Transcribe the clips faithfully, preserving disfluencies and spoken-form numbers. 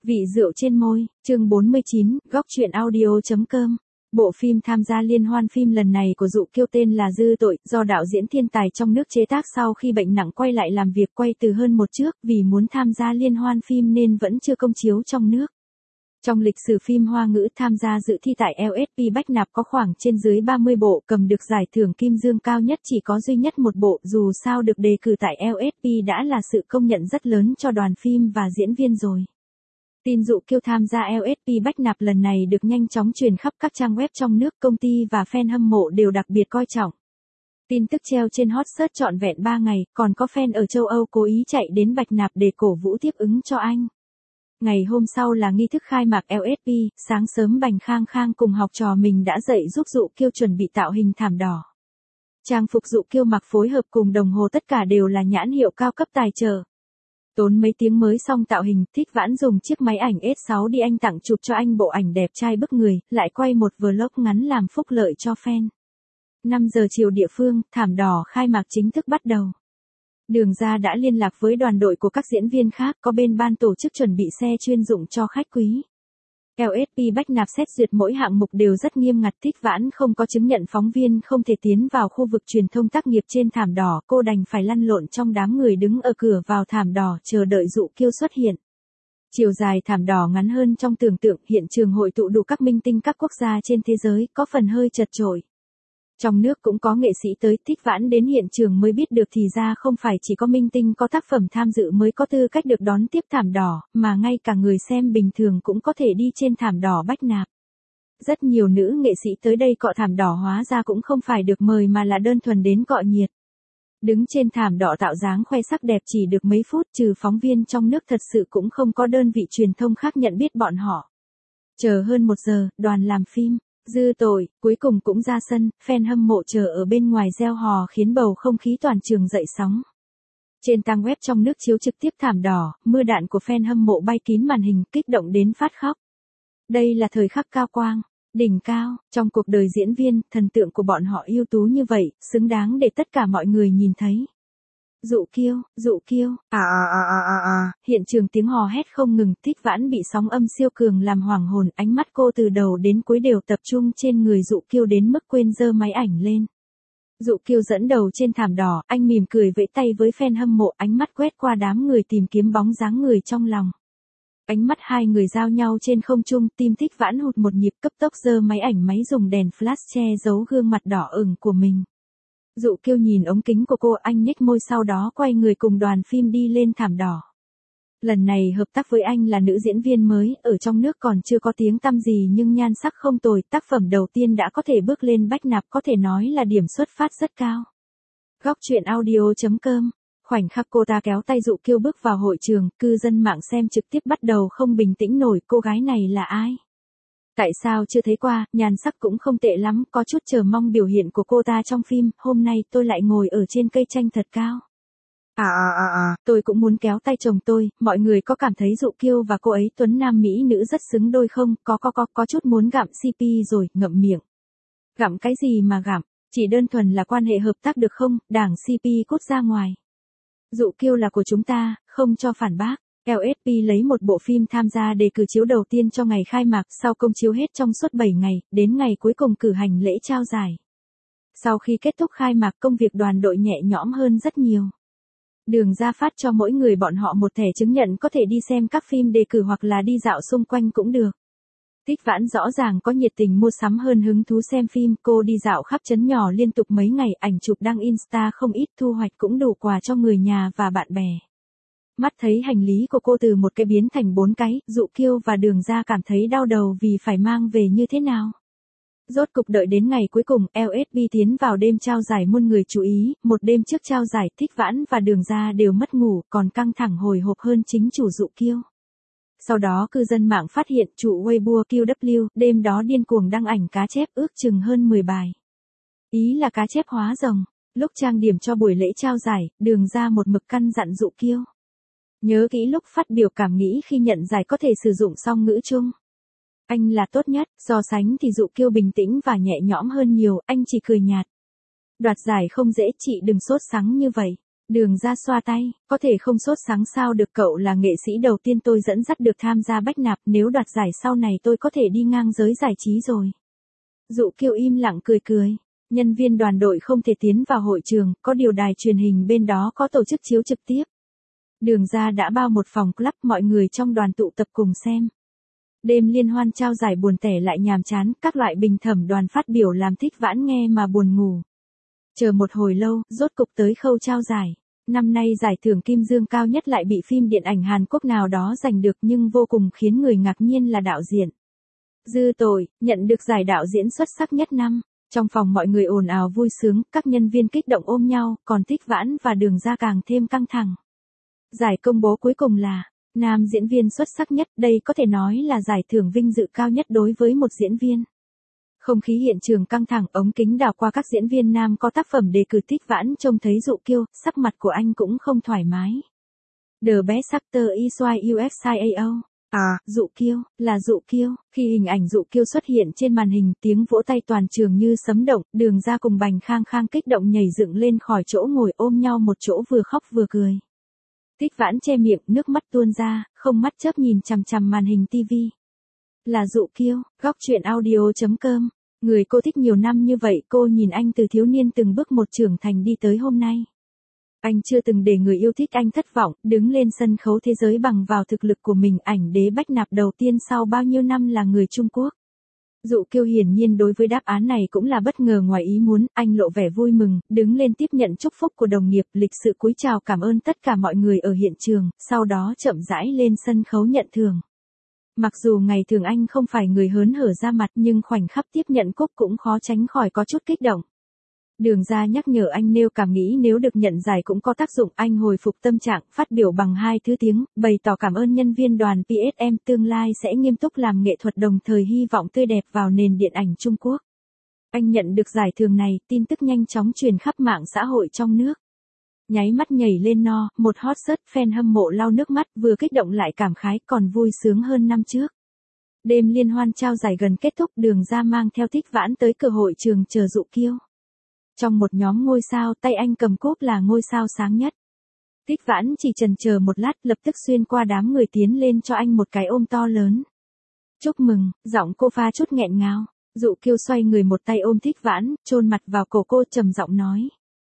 Vị rượu trên môi, chương bốn mươi chín, góc truyện audio.com. Bộ phim tham gia liên hoan phim lần này của Dụ Kiêu tên là Dư Tội, do đạo diễn thiên tài trong nước chế tác sau khi bệnh nặng quay lại làm việc quay từ hơn một trước vì muốn tham gia liên hoan phim nên vẫn chưa công chiếu trong nước. Trong lịch sử phim Hoa ngữ tham gia dự thi tại lờ ét pê Bách Nạp có khoảng trên dưới ba mươi bộ, cầm được giải thưởng Kim Dương cao nhất chỉ có duy nhất một bộ, dù sao được đề cử tại lờ ét pê đã là sự công nhận rất lớn cho đoàn phim và diễn viên rồi. Tin Dụ Kiêu tham gia lờ ét pê Bách Nạp lần này được nhanh chóng truyền khắp các trang web trong nước, công ty và fan hâm mộ đều đặc biệt coi trọng. Tin tức treo trên hot search trọn vẹn ba ngày, còn có fan ở châu Âu cố ý chạy đến Bạch Nạp để cổ vũ tiếp ứng cho anh. Ngày hôm sau là nghi thức khai mạc lờ ét pê, sáng sớm Bành Khang Khang cùng học trò mình đã dậy giúp Dụ Kiêu chuẩn bị tạo hình thảm đỏ. Trang phục Dụ Kiêu mặc phối hợp cùng đồng hồ tất cả đều là nhãn hiệu cao cấp tài trợ. Tốn mấy tiếng mới xong tạo hình, Thích Vãn dùng chiếc máy ảnh ét sáu đi anh tặng chụp cho anh bộ ảnh đẹp trai bức người, lại quay một vlog ngắn làm phúc lợi cho fan. năm giờ chiều địa phương, thảm đỏ khai mạc chính thức bắt đầu. Đường Ra đã liên lạc với đoàn đội của các diễn viên khác, có bên ban tổ chức chuẩn bị xe chuyên dụng cho khách quý. lờ ét pê Bách Nạp xét duyệt mỗi hạng mục đều rất nghiêm ngặt, Thích Vãn không có chứng nhận phóng viên không thể tiến vào khu vực truyền thông tác nghiệp trên thảm đỏ, cô đành phải lăn lộn trong đám người đứng ở cửa vào thảm đỏ chờ đợi Dụ Kiêu xuất hiện. Chiều dài thảm đỏ ngắn hơn trong tưởng tượng, hiện trường hội tụ đủ các minh tinh các quốc gia trên thế giới, có phần hơi chật chội. Trong nước cũng có nghệ sĩ tới, Thích Vãn đến hiện trường mới biết được thì ra không phải chỉ có minh tinh có tác phẩm tham dự mới có tư cách được đón tiếp thảm đỏ, mà ngay cả người xem bình thường cũng có thể đi trên thảm đỏ Bách Nạp. Rất nhiều nữ nghệ sĩ tới đây cọ thảm đỏ hóa ra cũng không phải được mời mà là đơn thuần đến cọ nhiệt. Đứng trên thảm đỏ tạo dáng khoe sắc đẹp chỉ được mấy phút, trừ phóng viên trong nước thật sự cũng không có đơn vị truyền thông khác nhận biết bọn họ. Chờ hơn một giờ, đoàn làm phim Dư Tội cuối cùng cũng ra sân, fan hâm mộ chờ ở bên ngoài reo hò khiến bầu không khí toàn trường dậy sóng. Trên trang web trong nước chiếu trực tiếp thảm đỏ, mưa đạn của fan hâm mộ bay kín màn hình, kích động đến phát khóc. Đây là thời khắc cao quang, đỉnh cao, trong cuộc đời diễn viên, thần tượng của bọn họ ưu tú như vậy, xứng đáng để tất cả mọi người nhìn thấy. Dụ Kiêu, Dụ Kiêu, à à à à à à, hiện trường tiếng hò hét không ngừng, Thích Vãn bị sóng âm siêu cường làm hoảng hồn, ánh mắt cô từ đầu đến cuối đều tập trung trên người Dụ Kiêu đến mức quên giơ máy ảnh lên. Dụ Kiêu dẫn đầu trên thảm đỏ, anh mỉm cười vẫy tay với fan hâm mộ, ánh mắt quét qua đám người tìm kiếm bóng dáng người trong lòng. Ánh mắt hai người giao nhau trên không trung, tim Thích Vãn hụt một nhịp, cấp tốc giơ máy ảnh máy dùng đèn flash che giấu gương mặt đỏ ửng của mình. Dụ Kiêu nhìn ống kính của cô, anh nhếch môi sau đó quay người cùng đoàn phim đi lên thảm đỏ. Lần này hợp tác với anh là nữ diễn viên mới, ở trong nước còn chưa có tiếng tăm gì nhưng nhan sắc không tồi, tác phẩm đầu tiên đã có thể bước lên Bách Nạp, có thể nói là điểm xuất phát rất cao. Góc truyện audio.com. Khoảnh khắc cô ta kéo tay Dụ Kiêu bước vào hội trường, cư dân mạng xem trực tiếp bắt đầu không bình tĩnh nổi, cô gái này là ai? Tại sao chưa thấy qua, nhan sắc cũng không tệ lắm, có chút chờ mong biểu hiện của cô ta trong phim, hôm nay tôi lại ngồi ở trên cây chanh thật cao. À à à à, tôi cũng muốn kéo tay chồng tôi, mọi người có cảm thấy Dụ Kiêu và cô ấy tuấn nam mỹ nữ rất xứng đôi không, có có có, có chút muốn gặm xê pê rồi, ngậm miệng. Gặm cái gì mà gặm, chỉ đơn thuần là quan hệ hợp tác được không, đảng xê pê cút ra ngoài. Dụ Kiêu là của chúng ta, không cho phản bác. lờ ét pê lấy một bộ phim tham gia đề cử chiếu đầu tiên cho ngày khai mạc, sau công chiếu hết trong suốt bảy ngày, đến ngày cuối cùng cử hành lễ trao giải. Sau khi kết thúc khai mạc, công việc đoàn đội nhẹ nhõm hơn rất nhiều. Đường Ra phát cho mỗi người bọn họ một thẻ chứng nhận có thể đi xem các phim đề cử hoặc là đi dạo xung quanh cũng được. Thích Vãn rõ ràng có nhiệt tình mua sắm hơn hứng thú xem phim, cô đi dạo khắp trấn nhỏ liên tục mấy ngày, ảnh chụp đăng Insta không ít, thu hoạch cũng đủ quà cho người nhà và bạn bè. Mắt thấy hành lý của cô từ một cái biến thành bốn cái, Dụ Kiêu và Đường Ra cảm thấy đau đầu vì phải mang về như thế nào. Rốt cục đợi đến ngày cuối cùng, lờ ét pê tiến vào đêm trao giải muôn người chú ý, một đêm trước trao giải, Thích Vãn và Đường Ra đều mất ngủ, còn căng thẳng hồi hộp hơn chính chủ Dụ Kiêu. Sau đó cư dân mạng phát hiện chủ Weibo quy vê đêm đó điên cuồng đăng ảnh cá chép ước chừng hơn mười bài. Ý là cá chép hóa rồng. Lúc trang điểm cho buổi lễ trao giải, Đường Ra một mực căn dặn Dụ Kiêu. Nhớ kỹ lúc phát biểu cảm nghĩ khi nhận giải có thể sử dụng song ngữ chung. Anh là tốt nhất, so sánh thì Dụ Kiêu bình tĩnh và nhẹ nhõm hơn nhiều, anh chỉ cười nhạt. Đoạt giải không dễ, chị đừng sốt sắng như vậy. Đường Ra xoa tay, có thể không sốt sáng sao được, cậu là nghệ sĩ đầu tiên tôi dẫn dắt được tham gia bách nạp, nếu đoạt giải sau này tôi có thể đi ngang giới giải trí rồi. Dụ Kiêu im lặng cười cười. Nhân viên đoàn đội không thể tiến vào hội trường, có điều đài truyền hình bên đó có tổ chức chiếu trực tiếp. Đường Ra đã bao một phòng club, mọi người trong đoàn tụ tập cùng xem. Đêm liên hoan trao giải buồn tẻ lại nhàm chán, các loại bình thẩm đoàn phát biểu làm Thích Vãn nghe mà buồn ngủ. Chờ một hồi lâu, rốt cục tới khâu trao giải. Năm nay giải thưởng Kim Dương cao nhất lại bị phim điện ảnh Hàn Quốc nào đó giành được, nhưng vô cùng khiến người ngạc nhiên là đạo diễn Dư Tội, nhận được giải đạo diễn xuất sắc nhất năm. Trong phòng mọi người ồn ào vui sướng, các nhân viên kích động ôm nhau, còn Thích Vãn và Đường Ra càng thêm căng thẳng. Giải công bố cuối cùng là nam diễn viên xuất sắc nhất, đây có thể nói là giải thưởng vinh dự cao nhất đối với một diễn viên. Không khí hiện trường căng thẳng, ống kính đảo qua các diễn viên nam có tác phẩm đề cử. Thích Vãn trông thấy Dụ Kiêu, sắc mặt của anh cũng không thoải mái. The best actor is why u ét i a o. À, Dụ Kiêu, là Dụ Kiêu. Khi hình ảnh Dụ Kiêu xuất hiện trên màn hình, tiếng vỗ tay toàn trường như sấm động, Đường Ra cùng Bành Khang Khang kích động nhảy dựng lên khỏi chỗ ngồi, ôm nhau một chỗ vừa khóc vừa cười. Thích Vãn che miệng, nước mắt tuôn ra, không mắt chớp nhìn chằm chằm màn hình tivi. Là Dụ Kiêu, góc truyện audio chấm com. Người cô thích nhiều năm như vậy, cô nhìn anh từ thiếu niên từng bước một trưởng thành đi tới hôm nay. Anh chưa từng để người yêu thích anh thất vọng, đứng lên sân khấu thế giới bằng vào thực lực của mình. Ảnh đế bách nạp đầu tiên sau bao nhiêu năm là người Trung Quốc. Dụ Kiêu hiển nhiên đối với đáp án này cũng là bất ngờ ngoài ý muốn, anh lộ vẻ vui mừng, đứng lên tiếp nhận chúc phúc của đồng nghiệp, lịch sự cúi chào cảm ơn tất cả mọi người ở hiện trường, sau đó chậm rãi lên sân khấu nhận thưởng. Mặc dù ngày thường anh không phải người hớn hở ra mặt, nhưng khoảnh khắc tiếp nhận cúp cũng khó tránh khỏi có chút kích động. Đường Ra nhắc nhở anh nêu cảm nghĩ nếu được nhận giải cũng có tác dụng, anh hồi phục tâm trạng, phát biểu bằng hai thứ tiếng, bày tỏ cảm ơn nhân viên đoàn pê ét em, tương lai sẽ nghiêm túc làm nghệ thuật, đồng thời hy vọng tươi đẹp vào nền điện ảnh Trung Quốc. Anh nhận được giải thưởng này, tin tức nhanh chóng truyền khắp mạng xã hội trong nước. Nháy mắt nhảy lên no, một hot search fan hâm mộ lau nước mắt, vừa kích động lại cảm khái, còn vui sướng hơn năm trước. Đêm liên hoan trao giải gần kết thúc, Đường Ra mang theo Thích Vãn tới cửa hội trường chờ Dụ Kiêu. Trong một nhóm ngôi sao, tay anh cầm cúp là ngôi sao sáng nhất. Thích Vãn chỉ chần chờ một lát, lập tức xuyên qua đám người tiến lên cho anh một cái ôm to lớn. Chúc mừng, giọng cô pha chút nghẹn ngào. Dụ Kiêu xoay người một tay ôm Thích Vãn, chôn mặt vào cổ cô, trầm giọng nói.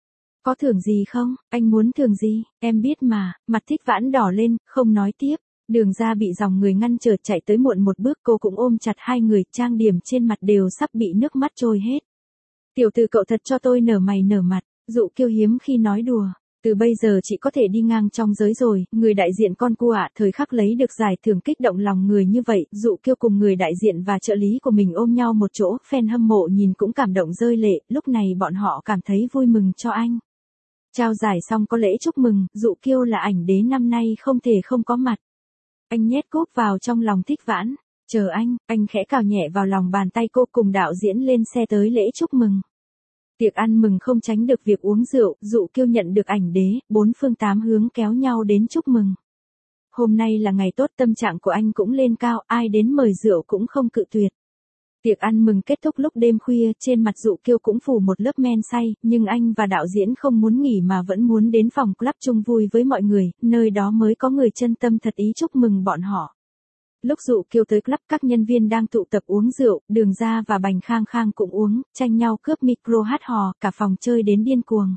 Có thưởng gì không, anh muốn thưởng gì, em biết mà. Mặt Thích Vãn đỏ lên, không nói tiếp. Đường Ra bị dòng người ngăn trở, chạy tới muộn một bước, cô cũng ôm chặt hai người, trang điểm trên mặt đều sắp bị nước mắt trôi hết. Tiểu tử cậu thật cho tôi nở mày nở mặt. Dụ Kiêu hiếm khi nói đùa. Từ bây giờ chị có thể đi ngang trong giới rồi, người đại diện con cua ạ. Thời khắc lấy được giải thưởng kích động lòng người như vậy, Dụ Kiêu cùng người đại diện và trợ lý của mình ôm nhau một chỗ, fan hâm mộ nhìn cũng cảm động rơi lệ, lúc này bọn họ cảm thấy vui mừng cho anh. Trao giải xong có lễ chúc mừng, Dụ Kiêu là ảnh đế năm nay không thể không có mặt. Anh nhét cúp vào trong lòng Thích Vãn. Chờ anh, anh khẽ cào nhẹ vào lòng bàn tay cô, cùng đạo diễn lên xe tới lễ chúc mừng. Tiệc ăn mừng không tránh được việc uống rượu, Dụ Kiêu nhận được ảnh đế, bốn phương tám hướng kéo nhau đến chúc mừng. Hôm nay là ngày tốt, tâm trạng của anh cũng lên cao, ai đến mời rượu cũng không cự tuyệt. Tiệc ăn mừng kết thúc lúc đêm khuya, trên mặt Dụ Kiêu cũng phủ một lớp men say, nhưng anh và đạo diễn không muốn nghỉ mà vẫn muốn đến phòng club chung vui với mọi người, nơi đó mới có người chân tâm thật ý chúc mừng bọn họ. Lúc Dụ Kiêu tới club, các nhân viên đang tụ tập uống rượu, Đường Ra và Bành Khang Khang cũng uống, tranh nhau cướp micro hát hò, cả phòng chơi đến điên cuồng.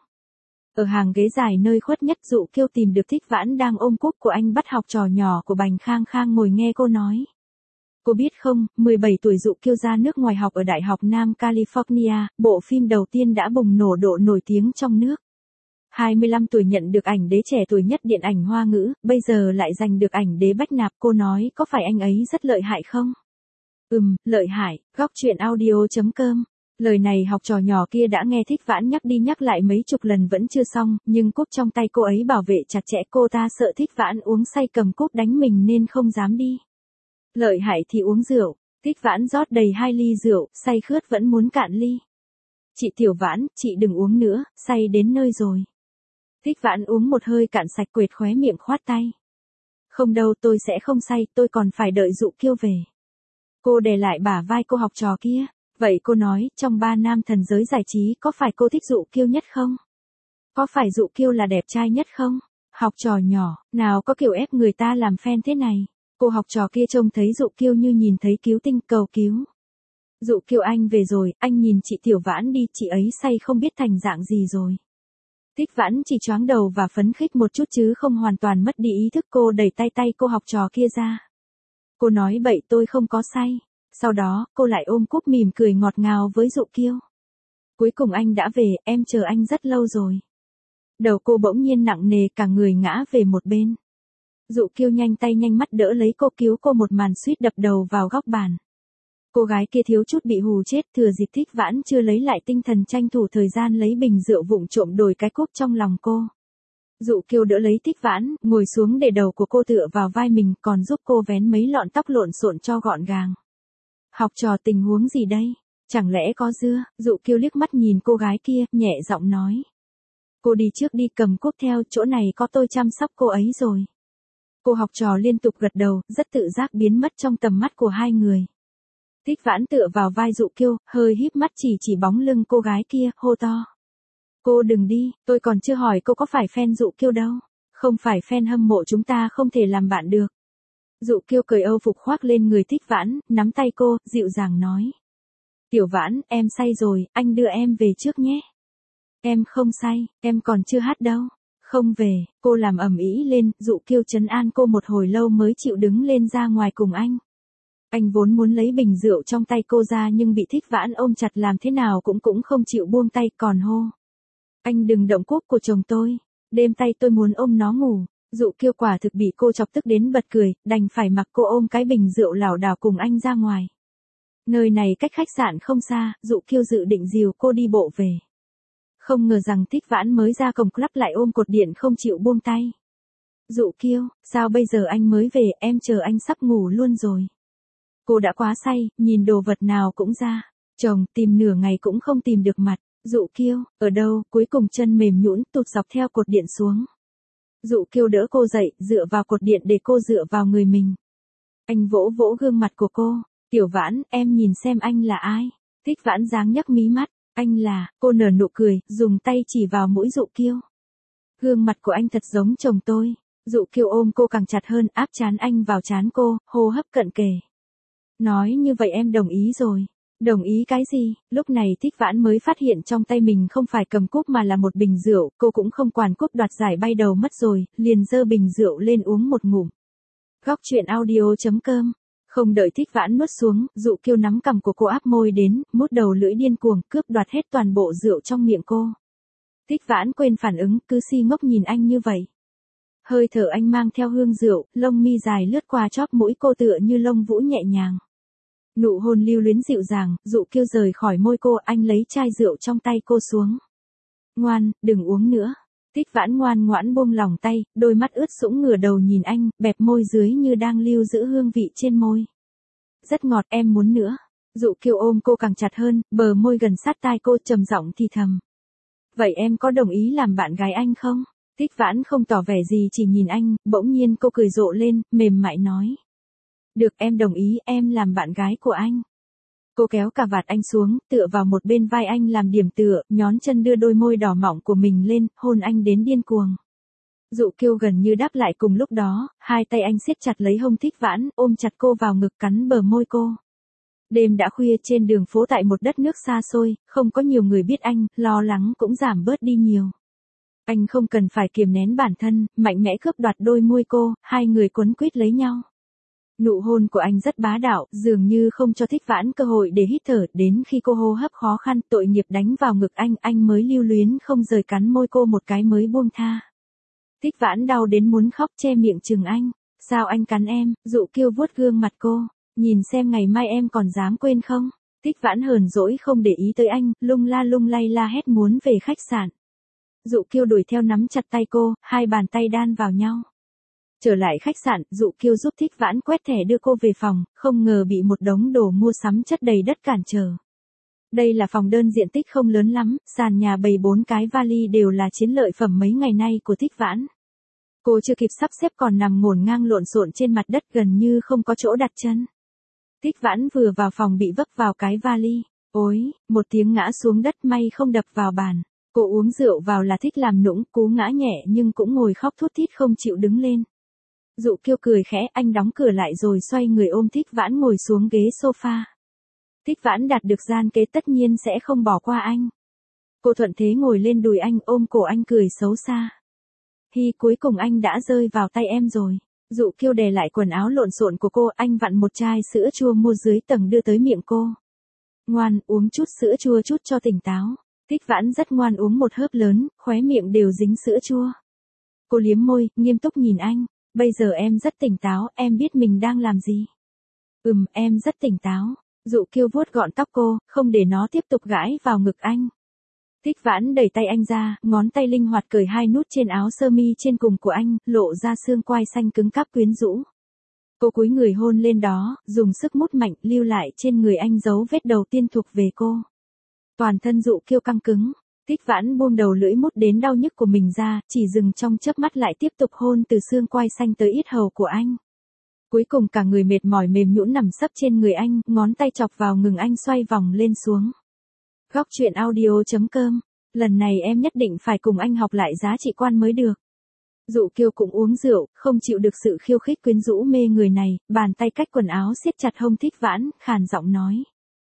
Ở hàng ghế dài nơi khuất nhất, Dụ Kiêu tìm được Thích Vãn đang ôm cúp của anh, bắt học trò nhỏ của Bành Khang Khang ngồi nghe cô nói. Cô biết không, mười bảy tuổi Dụ Kiêu ra nước ngoài học ở Đại học Nam California, bộ phim đầu tiên đã bùng nổ độ nổi tiếng trong nước. hai mươi lăm tuổi nhận được ảnh đế trẻ tuổi nhất điện ảnh Hoa ngữ, bây giờ lại giành được ảnh đế bách nạp, cô nói có phải anh ấy rất lợi hại không? Ừm, lợi hại, góc truyện audio chấm com. Lời này học trò nhỏ kia đã nghe Thích Vãn nhắc đi nhắc lại mấy chục lần vẫn chưa xong, nhưng cúp trong tay cô ấy bảo vệ chặt chẽ, cô ta sợ Thích Vãn uống say cầm cúp đánh mình nên không dám đi. Lợi hại thì uống rượu. Thích Vãn rót đầy hai ly rượu, say khướt vẫn muốn cạn ly. Chị Tiểu Vãn, chị đừng uống nữa, say đến nơi rồi. Thích Vãn uống một hơi cạn sạch, quệt khóe miệng khoát tay. Không đâu, tôi sẽ không say, tôi còn phải đợi Dụ Kiêu về. Cô đè lại bả vai cô học trò kia. Vậy cô nói, trong ba nam thần giới giải trí có phải cô thích Dụ Kiêu nhất không? Có phải Dụ Kiêu là đẹp trai nhất không? Học trò nhỏ, nào có kiểu ép người ta làm fan thế này. Cô học trò kia trông thấy Dụ Kiêu như nhìn thấy cứu tinh, cầu cứu. Dụ Kiêu anh về rồi, anh nhìn chị Tiểu Vãn đi, chị ấy say không biết thành dạng gì rồi. Thích Vãn chỉ choáng đầu và phấn khích một chút chứ không hoàn toàn mất đi ý thức. Cô đẩy tay tay cô học trò kia ra. Cô nói bậy, tôi không có say. Sau đó, cô lại ôm cúp mỉm cười ngọt ngào với Dụ Kiêu. Cuối cùng anh đã về, em chờ anh rất lâu rồi. Đầu cô bỗng nhiên nặng nề, cả người ngã về một bên. Dụ Kiêu nhanh tay nhanh mắt đỡ lấy cô, cứu cô, một màn suýt đập đầu vào góc bàn. Cô gái kia thiếu chút bị hù chết, thừa dịp Thích Vãn chưa lấy lại tinh thần tranh thủ thời gian lấy bình rượu vụng trộm đổi cái cúp trong lòng cô. Dụ Kiêu đỡ lấy Thích Vãn, ngồi xuống để đầu của cô tựa vào vai mình, còn giúp cô vén mấy lọn tóc lộn xộn cho gọn gàng. Học trò, tình huống gì đây? Chẳng lẽ có dưa? Dụ Kiêu liếc mắt nhìn cô gái kia, nhẹ giọng nói. Cô đi trước đi, cầm cúp theo, chỗ này có tôi chăm sóc cô ấy rồi. Cô học trò liên tục gật đầu, rất tự giác biến mất trong tầm mắt của hai người. Thích Vãn tựa vào vai Dụ Kiêu, hơi híp mắt chỉ chỉ bóng lưng cô gái kia, hô to. Cô đừng đi, tôi còn chưa hỏi cô có phải fan Dụ Kiêu đâu. Không phải fan hâm mộ chúng ta không thể làm bạn được. Dụ Kiêu cởi âu phục khoác lên người Thích Vãn, nắm tay cô, dịu dàng nói. Tiểu Vãn, em say rồi, anh đưa em về trước nhé. Em không say, em còn chưa hát đâu. Không về, cô làm ầm ĩ lên, Dụ Kiêu trấn an cô một hồi lâu mới chịu đứng lên ra ngoài cùng anh. Anh vốn muốn lấy bình rượu trong tay cô ra nhưng bị Thích Vãn ôm chặt làm thế nào cũng cũng không chịu buông tay, còn hô. Anh đừng động cúp của chồng tôi, đêm tay tôi muốn ôm nó ngủ. Dụ Kiêu quả thực bị cô chọc tức đến bật cười, đành phải mặc cô ôm cái bình rượu lảo đảo cùng anh ra ngoài. Nơi này cách khách sạn không xa, Dụ Kiêu dự định dìu cô đi bộ về. Không ngờ rằng Thích Vãn mới ra cổng club lại ôm cột điện không chịu buông tay. Dụ Kiêu, sao bây giờ anh mới về, em chờ anh sắp ngủ luôn rồi. Cô đã quá say, nhìn đồ vật nào cũng ra. Chồng, tìm nửa ngày cũng không tìm được mặt. Dụ Kiêu, ở đâu? Cuối cùng chân mềm nhũn tụt dọc theo cột điện xuống. Dụ Kiêu đỡ cô dậy, dựa vào cột điện để cô dựa vào người mình. Anh vỗ vỗ gương mặt của cô. Tiểu Vãn, em nhìn xem anh là ai? Thích Vãn dáng nhấc mí mắt. Anh là, cô nở nụ cười, dùng tay chỉ vào mũi Dụ Kiêu. Gương mặt của anh thật giống chồng tôi. Dụ Kiêu ôm cô càng chặt hơn, áp trán anh vào trán cô, hô hấp cận kề. Nói như vậy em đồng ý rồi. Đồng ý cái gì? Lúc này Thích Vãn mới phát hiện trong tay mình không phải cầm cúp mà là một bình rượu, cô cũng không quản cúp đoạt giải bay đầu mất rồi, liền giơ bình rượu lên uống một ngụm. Góc truyện audio chấm com. Không đợi Thích Vãn nuốt xuống, Dụ Kiêu nắm cằm của cô áp môi đến, mút đầu lưỡi điên cuồng, cướp đoạt hết toàn bộ rượu trong miệng cô. Thích Vãn quên phản ứng, cứ si ngốc nhìn anh như vậy. Hơi thở anh mang theo hương rượu, lông mi dài lướt qua chóp mũi cô tựa như lông vũ nhẹ nhàng. Nụ hôn lưu luyến dịu dàng, Dụ Kiêu rời khỏi môi cô, anh lấy chai rượu trong tay cô xuống. Ngoan, đừng uống nữa. Thích Vãn ngoan ngoãn buông lòng tay, đôi mắt ướt sũng ngửa đầu nhìn anh, bẹp môi dưới như đang lưu giữ hương vị trên môi. Rất ngọt, em muốn nữa. Dụ Kiêu ôm cô càng chặt hơn, bờ môi gần sát tai cô, trầm giọng thì thầm. Vậy em có đồng ý làm bạn gái anh không? Thích Vãn không tỏ vẻ gì, chỉ nhìn anh, bỗng nhiên cô cười rộ lên, mềm mại nói. Được, em đồng ý, em làm bạn gái của anh. Cô kéo cà vạt anh xuống, tựa vào một bên vai anh làm điểm tựa, nhón chân đưa đôi môi đỏ mọng của mình lên, hôn anh đến điên cuồng. Dụ Kiêu gần như đáp lại cùng lúc đó, hai tay anh siết chặt lấy hông Thích Vãn, ôm chặt cô vào ngực, cắn bờ môi cô. Đêm đã khuya, trên đường phố tại một đất nước xa xôi, không có nhiều người biết anh, lo lắng cũng giảm bớt đi nhiều. Anh không cần phải kiềm nén bản thân, mạnh mẽ cướp đoạt đôi môi cô, hai người quấn quýt lấy nhau. Nụ hôn của anh rất bá đạo, dường như không cho Thích Vãn cơ hội để hít thở, đến khi cô hô hấp khó khăn, tội nghiệp đánh vào ngực anh, anh mới lưu luyến không rời cắn môi cô một cái mới buông tha. Thích Vãn đau đến muốn khóc, che miệng chừng anh. Sao anh cắn em? Dụ Kiêu vuốt gương mặt cô, nhìn xem ngày mai em còn dám quên không? Thích Vãn hờn dỗi không để ý tới anh, lung la lung lay la hét muốn về khách sạn. Dụ Kiêu đuổi theo nắm chặt tay cô, hai bàn tay đan vào nhau. Trở lại khách sạn, Dụ Kiêu giúp Thích Vãn quét thẻ đưa cô về phòng, không ngờ bị một đống đồ mua sắm chất đầy đất cản trở. Đây là phòng đơn diện tích không lớn lắm, sàn nhà bày bốn cái vali đều là chiến lợi phẩm mấy ngày nay của Thích Vãn. Cô chưa kịp sắp xếp còn nằm ngổn ngang lộn xộn trên mặt đất gần như không có chỗ đặt chân. Thích Vãn vừa vào phòng bị vấp vào cái vali. Ôi, một tiếng ngã xuống đất, may không đập vào bàn. Cô uống rượu vào là thích làm nũng, cú ngã nhẹ nhưng cũng ngồi khóc thút thít không chịu đứng lên. Dụ Kiêu cười khẽ, anh đóng cửa lại rồi xoay người ôm Thích Vãn ngồi xuống ghế sofa. Thích Vãn đạt được gian kế tất nhiên sẽ không bỏ qua anh. Cô thuận thế ngồi lên đùi anh ôm cổ anh cười xấu xa. Hi, cuối cùng anh đã rơi vào tay em rồi. Dụ Kiêu đè lại quần áo lộn xộn của cô, anh vặn một chai sữa chua mua dưới tầng đưa tới miệng cô. Ngoan, uống chút sữa chua chút cho tỉnh táo. Thích Vãn rất ngoan uống một hớp lớn, khóe miệng đều dính sữa chua. Cô liếm môi, nghiêm túc nhìn anh. Bây giờ em rất tỉnh táo, em biết mình đang làm gì. Ừm, em rất tỉnh táo. Dụ Kiêu vuốt gọn tóc cô, không để nó tiếp tục gãi vào ngực anh. Thích Vãn đẩy tay anh ra, ngón tay linh hoạt cởi hai nút trên áo sơ mi trên cùng của anh, lộ ra xương quai xanh cứng cáp quyến rũ. Cô cúi người hôn lên đó, dùng sức mút mạnh, lưu lại trên người anh dấu vết đầu tiên thuộc về cô. Toàn thân Dụ Kiêu căng cứng. Thích Vãn buông đầu lưỡi mút đến đau nhức của mình ra, chỉ dừng trong chớp mắt lại tiếp tục hôn từ xương quai xanh tới yết hầu của anh. Cuối cùng cả người mệt mỏi mềm nhũn nằm sấp trên người anh, ngón tay chọc vào ngực anh xoay vòng lên xuống. Góc truyện audio chấm com. Lần này em nhất định phải cùng anh học lại giá trị quan mới được. Dụ Kiêu cũng uống rượu, không chịu được sự khiêu khích quyến rũ mê người này, bàn tay cách quần áo siết chặt hông Thích Vãn, khàn giọng nói.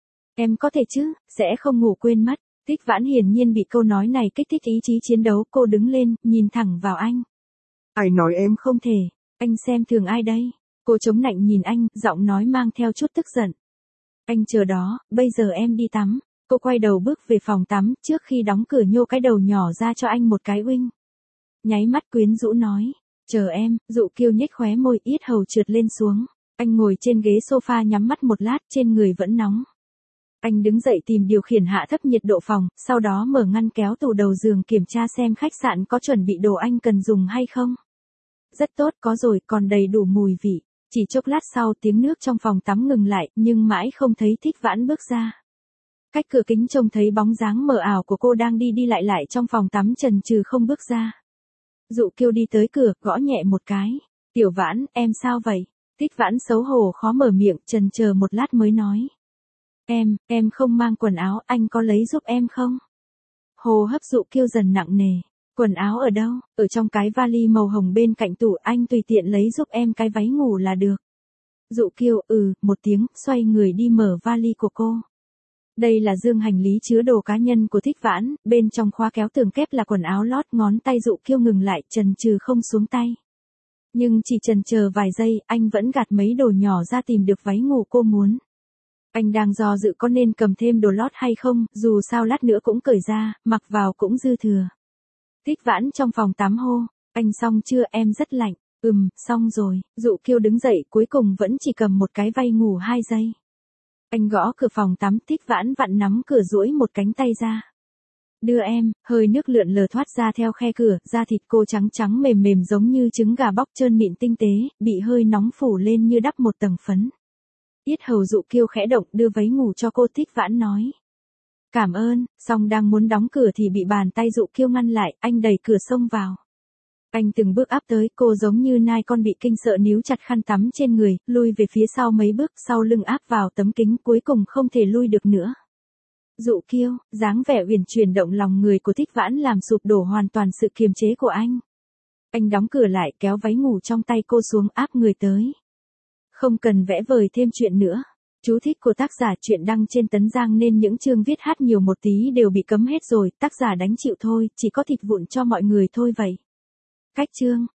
Em có thể chứ, sẽ không ngủ quên mất. Thích Vãn hiển nhiên bị câu nói này kích thích ý chí chiến đấu, cô đứng lên, nhìn thẳng vào anh. Ai nói em Không thể, anh xem thường ai đây? Cô chống nạnh nhìn anh, giọng nói mang theo chút tức giận. Anh chờ đó, bây giờ em đi tắm. Cô quay đầu bước về phòng tắm, trước khi đóng cửa nhô cái đầu nhỏ ra cho anh một cái uinh. Nháy mắt quyến rũ nói, chờ em. Dụ Kiêu nhếch khóe môi, yết hầu trượt lên xuống. Anh ngồi trên ghế sofa nhắm mắt một lát, trên người vẫn nóng. Anh đứng dậy tìm điều khiển hạ thấp nhiệt độ phòng, sau đó mở ngăn kéo tủ đầu giường kiểm tra xem khách sạn có chuẩn bị đồ anh cần dùng hay không. Rất tốt, có rồi, còn đầy đủ mùi vị. Chỉ chốc lát sau tiếng nước trong phòng tắm ngừng lại, nhưng mãi không thấy Thích Vãn bước ra. Cách cửa kính trông thấy bóng dáng mờ ảo của cô đang đi đi lại lại trong phòng tắm chần chừ không bước ra. Dụ Kiêu đi tới cửa, gõ nhẹ một cái. Tiểu Vãn, em sao vậy? Thích Vãn xấu hổ khó mở miệng, chần chờ một lát mới nói. Em, em không mang quần áo, anh có lấy giúp em không? Hô hấp Dụ Kiêu dần nặng nề. Quần áo ở đâu? Ở trong cái vali màu hồng bên cạnh tủ, anh tùy tiện lấy giúp em cái váy ngủ là được. Dụ Kiêu, ừ, một tiếng, xoay người đi mở vali của cô. Đây là dương hành lý chứa đồ cá nhân của Thích Vãn, bên trong khóa kéo tường kép là quần áo lót, ngón tay Dụ Kiêu ngừng lại, chần chừ không xuống tay. Nhưng chỉ chần chờ vài giây, anh vẫn gạt mấy đồ nhỏ ra tìm được váy ngủ cô muốn. Anh đang do dự có nên cầm thêm đồ lót hay không, dù sao lát nữa cũng cởi ra, mặc vào cũng dư thừa. Thích Vãn trong phòng tắm hô, anh xong chưa, em rất lạnh. Ừm, xong rồi. Dụ Kiêu đứng dậy, cuối cùng vẫn chỉ cầm một cái váy ngủ hai giây. Anh gõ cửa phòng tắm, Thích Vãn vặn nắm cửa duỗi một cánh tay ra. Đưa em. Hơi nước lượn lờ thoát ra theo khe cửa, da thịt cô trắng trắng mềm mềm giống như trứng gà bóc trơn mịn tinh tế, bị hơi nóng phủ lên như đắp một tầng phấn. Yết hầu Dụ Kiêu khẽ động, đưa váy ngủ cho cô. Thích Vãn nói. Cảm ơn, song đang muốn đóng cửa thì bị bàn tay Dụ Kiêu ngăn lại, anh đẩy cửa xông vào. Anh từng bước áp tới, cô giống như nai con bị kinh sợ níu chặt khăn tắm trên người, lui về phía sau mấy bước, sau lưng áp vào tấm kính, cuối cùng không thể lui được nữa. Dụ Kiêu, dáng vẻ uyển chuyển động lòng người của Thích Vãn làm sụp đổ hoàn toàn sự kiềm chế của anh. Anh đóng cửa lại, kéo váy ngủ trong tay cô xuống, áp người tới. Không cần vẽ vời thêm chuyện nữa. Chú thích của tác giả, chuyện đăng trên Tấn Giang nên những chương viết hát nhiều một tí đều bị cấm hết rồi, tác giả đánh chịu thôi, chỉ có thịt vụn cho mọi người thôi vậy. Cách chương